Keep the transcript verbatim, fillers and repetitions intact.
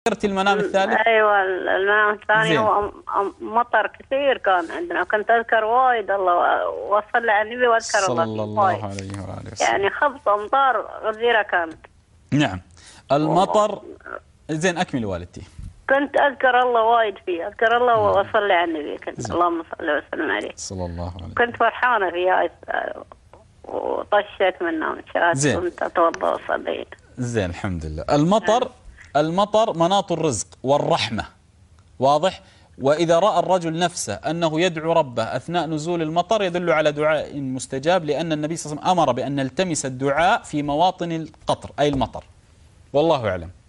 ذكرتي المنام الثالث؟ ايوه المنام الثاني زين. هو مطر كثير كان عندنا، كنت اذكر وايد الله وصلي على النبي واذكر صلى الله الله وايد. عليه وآله وسلم. يعني خبط امطار غزيره كانت. نعم المطر. زين أكمل والدتي. كنت اذكر الله وايد فيه، اذكر الله واصلي على النبي، كنت زين. اللهم صل وسلم عليه. صلى الله عليه. كنت فرحانه فيها وطشيت منها من شهادة. زين. كنت اتوضا واصلي. زين الحمد لله. المطر المطر مناط الرزق والرحمة، واضح؟ وإذا رأى الرجل نفسه أنه يدعو ربه أثناء نزول المطر يدل على دعاء مستجاب، لأن النبي صلى الله عليه وسلم أمر بأن نلتمس الدعاء في مواطن القطر أي المطر. والله أعلم.